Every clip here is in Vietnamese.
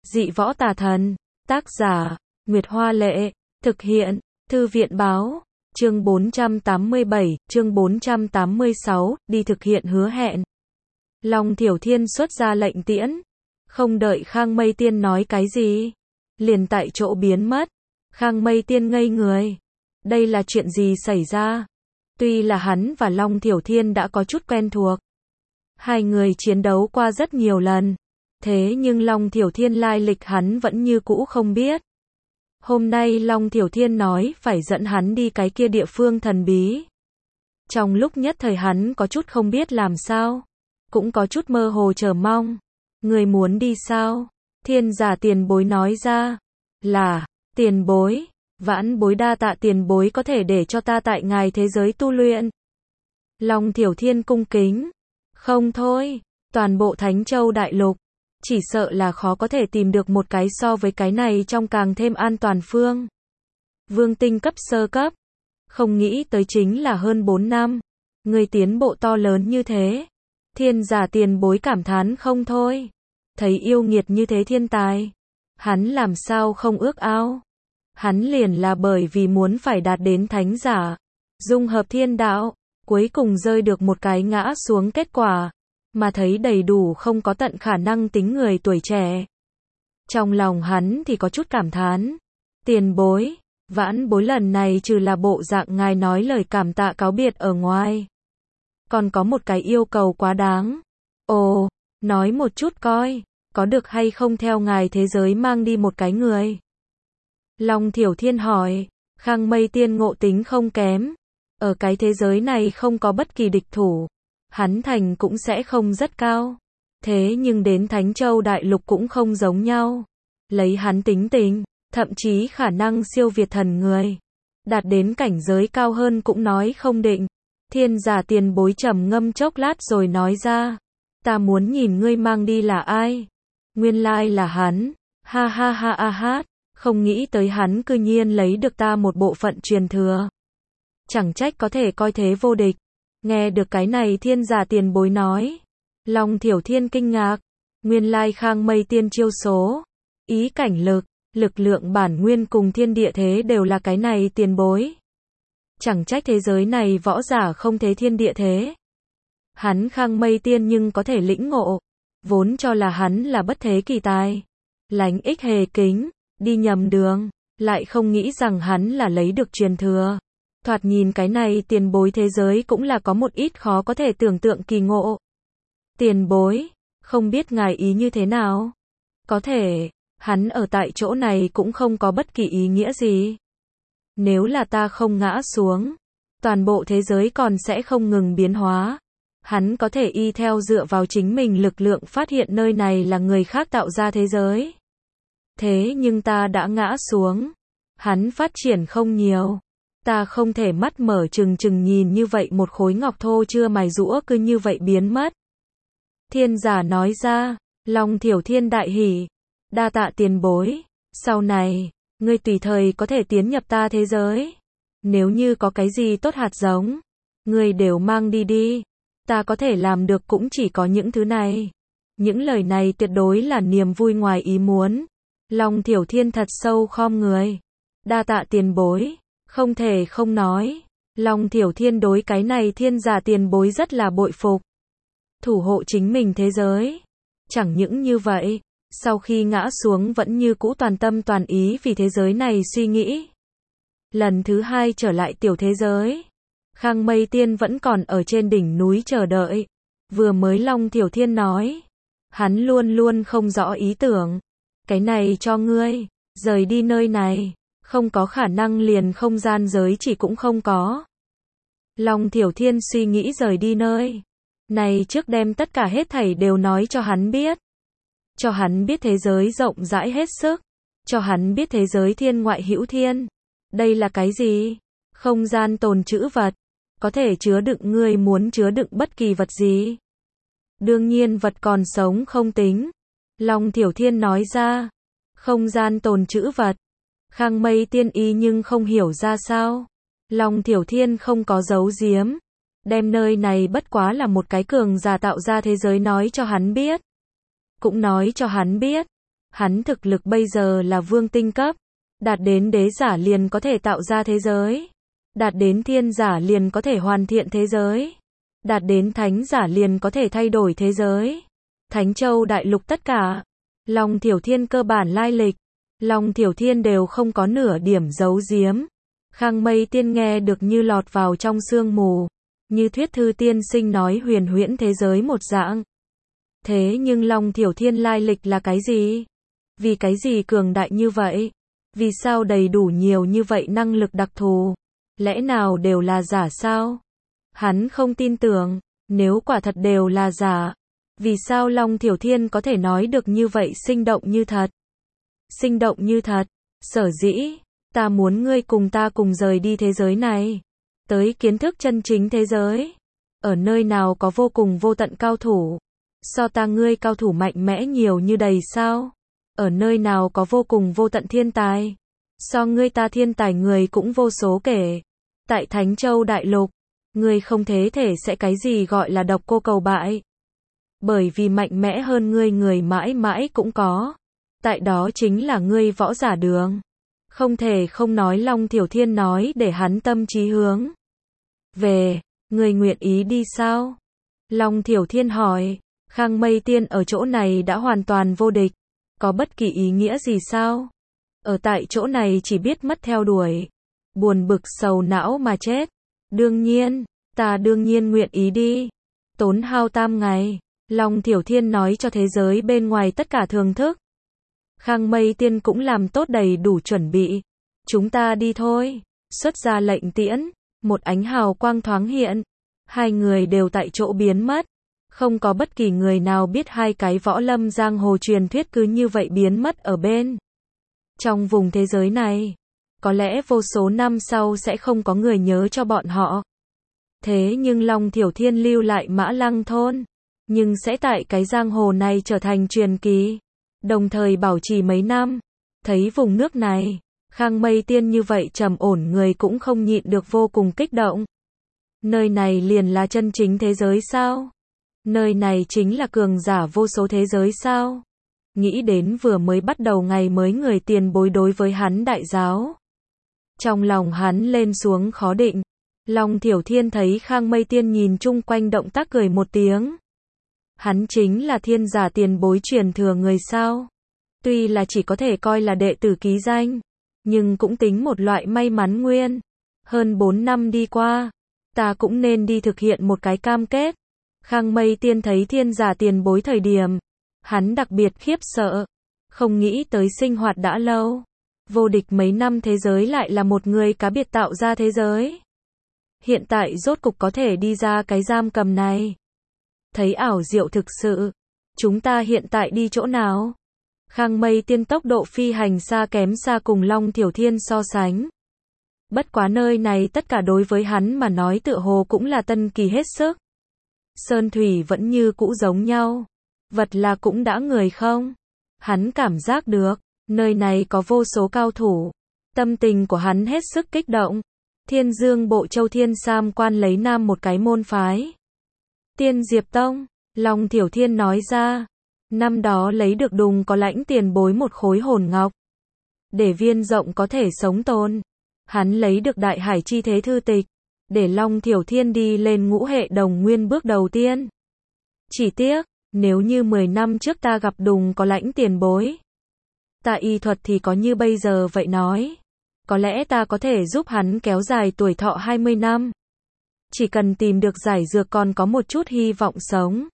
Dị võ tà thần. Tác giả, Nguyệt Hoa Lệ. Thực hiện, Thư viện Báo. Chương 487, chương 486, đi thực hiện hứa hẹn. Long Thiểu Thiên xuất ra lệnh tiễn. Không đợi Khang Mây Tiên nói cái gì, liền tại chỗ biến mất. Khang Mây Tiên ngây người. Đây là chuyện gì xảy ra? Tuy là hắn và Long Thiểu Thiên đã có chút quen thuộc, hai người chiến đấu qua rất nhiều lần, thế nhưng Long Thiểu Thiên lai lịch hắn vẫn như cũ không biết. Hôm nay Long Thiểu Thiên nói phải dẫn hắn đi cái kia địa phương thần bí. Trong lúc nhất thời hắn có chút không biết làm sao, cũng có chút mơ hồ chờ mong. Người muốn đi sao? Thiên Giả tiền bối nói ra. Là, tiền bối, vãn bối đa tạ tiền bối có thể để cho ta tại ngài thế giới tu luyện. Long Thiểu Thiên cung kính. Không thôi, toàn bộ Thánh Châu Đại Lục, chỉ sợ là khó có thể tìm được một cái so với cái này trong càng thêm an toàn phương. Vương tinh cấp sơ cấp. Không nghĩ tới chính là hơn 4 năm. Người tiến bộ to lớn như thế. Thiên Giả tiền bối cảm thán không thôi. Thấy yêu nghiệt như thế thiên tài, hắn làm sao không ước ao. Hắn liền là bởi vì muốn phải đạt đến thánh giả, dung hợp thiên đạo, cuối cùng rơi được một cái ngã xuống kết quả, mà thấy đầy đủ không có tận khả năng tính người tuổi trẻ. Trong lòng hắn thì có chút cảm thán. Tiền bối, vãn bối lần này trừ là bộ dạng ngài nói lời cảm tạ cáo biệt ở ngoài, còn có một cái yêu cầu quá đáng. Ồ, nói một chút coi, có được hay không theo ngài thế giới mang đi một cái người? Long Thiểu Thiên hỏi. Khang Mây Tiên ngộ tính không kém, ở cái thế giới này không có bất kỳ địch thủ, hắn thành cũng sẽ không rất cao. Thế nhưng đến Thánh Châu Đại Lục cũng không giống nhau. Lấy hắn tính tình, thậm chí khả năng siêu việt thần người, đạt đến cảnh giới cao hơn cũng nói không định. Thiên Giả tiền bối trầm ngâm chốc lát rồi nói ra. Ta muốn nhìn ngươi mang đi là ai? Nguyên lai là hắn. Ha ha ha ha ha. Không nghĩ tới hắn cư nhiên lấy được ta một bộ phận truyền thừa. Chẳng trách có thể coi thế vô địch. Nghe được cái này Thiên Giả tiền bối nói, Long Thiểu Thiên kinh ngạc. Nguyên lai Khang Mây Tiên chiêu số, ý cảnh lực, lực lượng bản nguyên cùng thiên địa thế đều là cái này tiền bối. Chẳng trách thế giới này võ giả không thế thiên địa thế. Hắn Khang Mây Tiên nhưng có thể lĩnh ngộ, vốn cho là hắn là bất thế kỳ tài, lánh ích hề kính, đi nhầm đường, lại không nghĩ rằng hắn là lấy được truyền thừa. Thoạt nhìn cái này tiền bối thế giới cũng là có một ít khó có thể tưởng tượng kỳ ngộ. Tiền bối, không biết ngài ý như thế nào? Có thể, hắn ở tại chỗ này cũng không có bất kỳ ý nghĩa gì. Nếu là ta không ngã xuống, toàn bộ thế giới còn sẽ không ngừng biến hóa. Hắn có thể y theo dựa vào chính mình lực lượng phát hiện nơi này là người khác tạo ra thế giới. Thế nhưng ta đã ngã xuống, hắn phát triển không nhiều. Ta không thể mắt mở trừng trừng nhìn như vậy một khối ngọc thô chưa mài giũa cứ như vậy biến mất. Thiên Giả nói ra. Long Thiểu Thiên đại hỉ. Đa tạ tiền bối. Sau này, ngươi tùy thời có thể tiến nhập ta thế giới. Nếu như có cái gì tốt hạt giống, ngươi đều mang đi đi. Ta có thể làm được cũng chỉ có những thứ này. Những lời này tuyệt đối là niềm vui ngoài ý muốn. Long Thiểu Thiên thật sâu khom người. Đa tạ tiền bối. Không thể không nói, Long Thiểu Thiên đối cái này Thiên Giả tiền bối rất là bội phục. Thủ hộ chính mình thế giới. Chẳng những như vậy, sau khi ngã xuống vẫn như cũ toàn tâm toàn ý vì thế giới này suy nghĩ. Lần thứ hai trở lại tiểu thế giới, Khang Mây Tiên vẫn còn ở trên đỉnh núi chờ đợi. Vừa mới Long Thiểu Thiên nói, hắn luôn luôn không rõ ý tưởng. Cái này cho ngươi, rời đi nơi này. Không có khả năng liền không gian giới chỉ cũng không có. Long Thiểu Thiên suy nghĩ rời đi nơi này trước đem tất cả hết thảy đều nói cho hắn biết. Cho hắn biết thế giới rộng rãi hết sức. Cho hắn biết thế giới thiên ngoại hữu thiên. Đây là cái gì? Không gian tồn trữ vật. Có thể chứa đựng ngươi muốn chứa đựng bất kỳ vật gì. Đương nhiên vật còn sống không tính. Long Thiểu Thiên nói ra. Không gian tồn trữ vật. Khang Mây Tiên y nhưng không hiểu ra sao. Long Thiểu Thiên không có giấu giếm. Đem nơi này bất quá là một cái cường giả tạo ra thế giới nói cho hắn biết. Cũng nói cho hắn biết. Hắn thực lực bây giờ là vương tinh cấp, đạt đến đế giả liền có thể tạo ra thế giới, đạt đến thiên giả liền có thể hoàn thiện thế giới, đạt đến thánh giả liền có thể thay đổi thế giới. Thánh Châu đại lục tất cả, Long Thiểu Thiên cơ bản lai lịch, Long Thiểu Thiên đều không có nửa điểm giấu giếm. Khang Mây Tiên nghe được như lọt vào trong sương mù, như thuyết thư tiên sinh nói huyền huyễn thế giới một dạng. Thế nhưng Long Thiểu Thiên lai lịch là cái gì? Vì cái gì cường đại như vậy? Vì sao đầy đủ nhiều như vậy năng lực đặc thù? Lẽ nào đều là giả sao? Hắn không tin tưởng, nếu quả thật đều là giả, vì sao Long Thiểu Thiên có thể nói được như vậy sinh động như thật? Sinh động như thật, sở dĩ, ta muốn ngươi cùng ta cùng rời đi thế giới này, tới kiến thức chân chính thế giới. Ở nơi nào có vô cùng vô tận cao thủ, so ta ngươi cao thủ mạnh mẽ nhiều như đầy sao? Ở nơi nào có vô cùng vô tận thiên tài, so ngươi ta thiên tài người cũng vô số kể. Tại Thánh Châu đại lục, ngươi không thế thể sẽ cái gì gọi là độc cô cầu bại. Bởi vì mạnh mẽ hơn ngươi người mãi mãi cũng có. Tại đó chính là ngươi võ giả đường. Không thể không nói Long Thiểu Thiên nói để hắn tâm trí hướng về, ngươi nguyện ý đi sao? Long Thiểu Thiên hỏi, Khang Mây Tiên ở chỗ này đã hoàn toàn vô địch, có bất kỳ ý nghĩa gì sao? Ở tại chỗ này chỉ biết mất theo đuổi, buồn bực sầu não mà chết. Đương nhiên, ta đương nhiên nguyện ý đi. Tốn hao 3 ngày, Long Thiểu Thiên nói cho thế giới bên ngoài tất cả thưởng thức. Khang Mây Tiên cũng làm tốt đầy đủ chuẩn bị. Chúng ta đi thôi. Xuất ra lệnh tiễn, một ánh hào quang thoáng hiện. Hai người đều tại chỗ biến mất. Không có bất kỳ người nào biết hai cái võ lâm giang hồ truyền thuyết cứ như vậy biến mất ở bên trong vùng thế giới này. Có lẽ vô số năm sau sẽ không có người nhớ cho bọn họ. Thế nhưng Long Thiểu Thiên lưu lại Mã Lăng thôn, nhưng sẽ tại cái giang hồ này trở thành truyền kỳ, đồng thời bảo trì mấy năm. Thấy vùng nước này, Khang Mây Tiên như vậy trầm ổn người cũng không nhịn được vô cùng kích động. Nơi này liền là chân chính thế giới sao? Nơi này chính là cường giả vô số thế giới sao? Nghĩ đến vừa mới bắt đầu ngày mới người tiền bối đối với hắn đại giáo. Trong lòng hắn lên xuống khó định. Long Thiểu Thiên thấy Khang Mây Tiên nhìn chung quanh động tác cười một tiếng. Hắn chính là thiên giả tiền bối truyền thừa người sao? Tuy là chỉ có thể coi là đệ tử ký danh, nhưng cũng tính một loại may mắn nguyên. Hơn 4 năm đi qua, ta cũng nên đi thực hiện một cái cam kết. Khang Mây Tiên thấy thiên giả tiền bối thời điểm, hắn đặc biệt khiếp sợ, không nghĩ tới sinh hoạt đã lâu, vô địch mấy năm thế giới lại là một người cá biệt tạo ra thế giới. Hiện tại rốt cục có thể đi ra cái giam cầm này. Thấy ảo diệu thực sự. Chúng ta hiện tại đi chỗ nào? Khang Mây Tiên tốc độ phi hành xa kém xa cùng Long Thiểu Thiên so sánh. Bất quá nơi này tất cả đối với hắn mà nói tựa hồ cũng là tân kỳ hết sức. Sơn thủy vẫn như cũ giống nhau. Vật là cũng đã người không? Hắn cảm giác được, nơi này có vô số cao thủ. Tâm tình của hắn hết sức kích động. Thiên Dương Bộ Châu Thiên Sam Quan lấy nam một cái môn phái. Tiên Diệp Tông, Long Thiểu Thiên nói ra. Năm đó lấy được Đùng có lãnh tiền bối một khối hồn ngọc. Để viên rộng có thể sống tồn. Hắn lấy được Đại Hải Chi Thế Thư Tịch. Để Long Thiểu Thiên đi lên ngũ hệ đồng nguyên bước đầu tiên. Chỉ tiếc, nếu như 10 năm trước ta gặp Đùng có lãnh tiền bối, ta y thuật thì có như bây giờ vậy nói. Có lẽ ta có thể giúp hắn kéo dài tuổi thọ 20 năm. Chỉ cần tìm được giải dược còn có một chút hy vọng sống.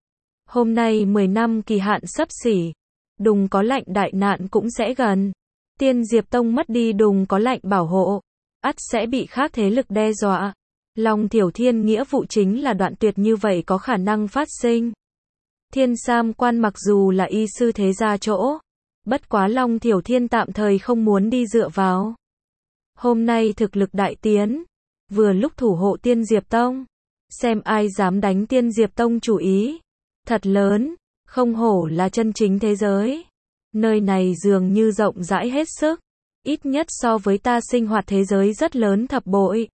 Hôm nay 10 năm kỳ hạn sắp xỉ. Đùng có lạnh đại nạn cũng sẽ gần. Tiên Diệp Tông mất đi Đùng có lạnh bảo hộ, ắt sẽ bị khác thế lực đe dọa. Long Thiểu Thiên nghĩa vụ chính là đoạn tuyệt như vậy có khả năng phát sinh. Thiên Sam Quan mặc dù là y sư thế gia chỗ, bất quá Long Thiểu Thiên tạm thời không muốn đi dựa vào. Hôm nay thực lực đại tiến, vừa lúc thủ hộ Tiên Diệp Tông, xem ai dám đánh Tiên Diệp Tông chủ ý. Thật lớn, không hổ là chân chính thế giới. Nơi này dường như rộng rãi hết sức, ít nhất so với ta sinh hoạt thế giới rất lớn thập bội.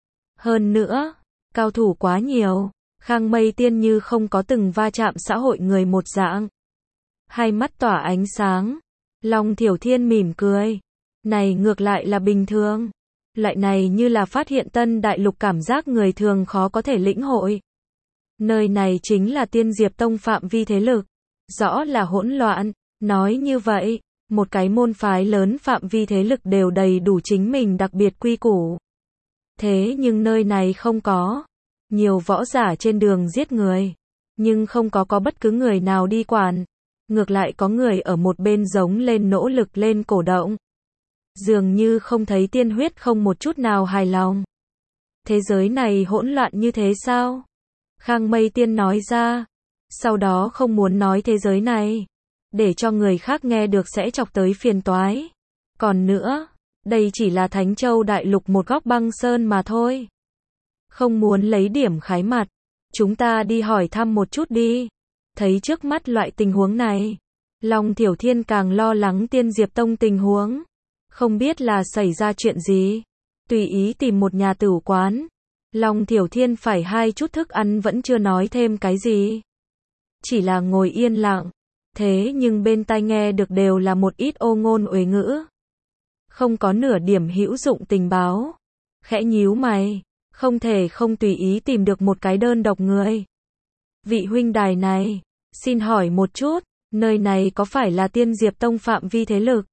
Hơn nữa, cao thủ quá nhiều, Khang Mây Tiên như không có từng va chạm xã hội người một dạng. Hai mắt tỏa ánh sáng, Long Thiểu Thiên mỉm cười. Này ngược lại là bình thường. Loại này như là phát hiện tân đại lục cảm giác người thường khó có thể lĩnh hội. Nơi này chính là Tiên Diệp Tông phạm vi thế lực. Rõ là hỗn loạn. Nói như vậy, một cái môn phái lớn phạm vi thế lực đều đầy đủ chính mình đặc biệt quy củ. Thế nhưng nơi này không có. Nhiều võ giả trên đường giết người. Nhưng không có bất cứ người nào đi quản. Ngược lại có người ở một bên giống lên nỗ lực lên cổ động. Dường như không thấy tiên huyết không một chút nào hài lòng. Thế giới này hỗn loạn như thế sao? Khang Mây Tiên nói ra. Sau đó không muốn nói thế giới này. Để cho người khác nghe được sẽ chọc tới phiền toái. Còn nữa, đây chỉ là Thánh Châu Đại Lục một góc băng sơn mà thôi. Không muốn lấy điểm khái mặt. Chúng ta đi hỏi thăm một chút đi. Thấy trước mắt loại tình huống này. Long Thiểu Thiên càng lo lắng Tiên Diệp Tông tình huống. Không biết là xảy ra chuyện gì. Tùy ý tìm một nhà tửu quán. Long Thiểu Thiên phải hai chút thức ăn vẫn chưa nói thêm cái gì. Chỉ là ngồi yên lặng. Thế nhưng bên tai nghe được đều là một ít ô ngôn uế ngữ. Không có nửa điểm hữu dụng tình báo. Khẽ nhíu mày. Không thể không tùy ý tìm được một cái đơn độc người. Vị huynh đài này. Xin hỏi một chút. Nơi này có phải là Tiên Diệp Tông phạm vi thế lực?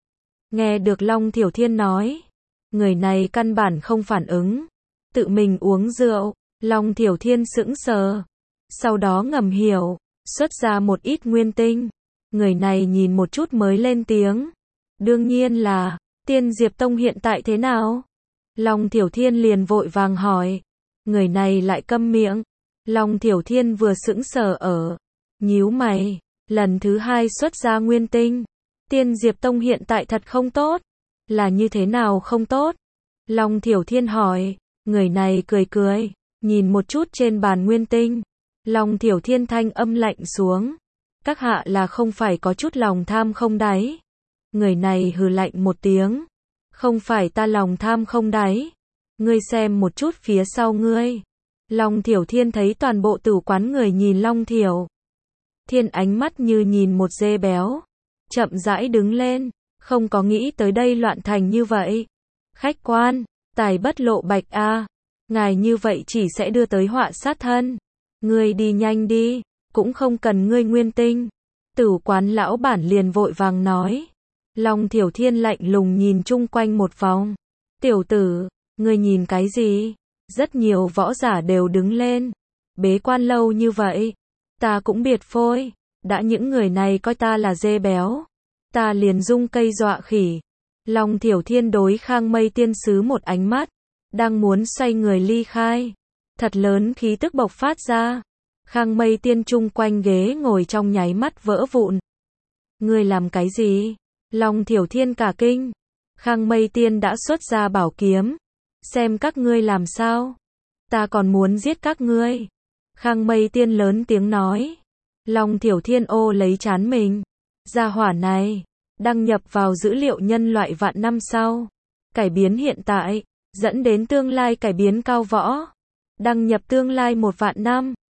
Nghe được Long Thiểu Thiên nói. Người này căn bản không phản ứng. Tự mình uống rượu. Long Thiểu Thiên sững sờ. Sau đó ngầm hiểu. Xuất ra một ít nguyên tinh. Người này nhìn một chút mới lên tiếng. Đương nhiên là. Tiên Diệp Tông hiện tại thế nào? Long Thiểu Thiên liền vội vàng hỏi. Người này lại câm miệng. Long Thiểu Thiên vừa sững sờ ở. Nhíu mày. Lần thứ hai xuất ra nguyên tinh. Tiên Diệp Tông hiện tại thật không tốt. Là như thế nào không tốt? Long Thiểu Thiên hỏi. Người này cười cười. Nhìn một chút trên bàn nguyên tinh. Long Thiểu Thiên thanh âm lạnh xuống. Các hạ là không phải có chút lòng tham không đáy. Người này hừ lạnh một tiếng. Không phải ta lòng tham không đáy. Ngươi xem một chút phía sau ngươi. Long Thiểu Thiên thấy toàn bộ tử quán người nhìn Long Thiểu Thiên ánh mắt như nhìn một dê béo. Chậm rãi đứng lên. Không có nghĩ tới đây loạn thành như vậy. Khách quan, tài bất lộ bạch a. Ngài như vậy chỉ sẽ đưa tới họa sát thân. Ngươi đi nhanh đi. Cũng không cần ngươi nguyên tinh. Tử quán lão bản liền vội vàng nói. Long Thiểu Thiên lạnh lùng nhìn chung quanh một vòng. Tiểu tử, ngươi nhìn cái gì? Rất nhiều võ giả đều đứng lên. Bế quan lâu như vậy. Ta cũng biệt phôi. Đã những người này coi ta là dê béo. Ta liền dung cây dọa khỉ. Long Thiểu Thiên đối Khang Mây Tiên sứ một ánh mắt. Đang muốn xoay người ly khai. Thật lớn khí tức bộc phát ra. Khang Mây Tiên chung quanh ghế ngồi trong nháy mắt vỡ vụn. Ngươi làm cái gì? Long Thiểu Thiên cả kinh. Khang Mây Tiên đã xuất ra bảo kiếm. Xem các ngươi làm sao. Ta còn muốn giết các ngươi. Khang Mây Tiên lớn tiếng nói. Long Thiểu Thiên ô lấy trán mình. Gia hỏa này. Đăng nhập vào dữ liệu nhân loại vạn năm sau. Cải biến hiện tại. Dẫn đến tương lai cải biến cao võ. Đăng nhập tương lai 1 vạn năm.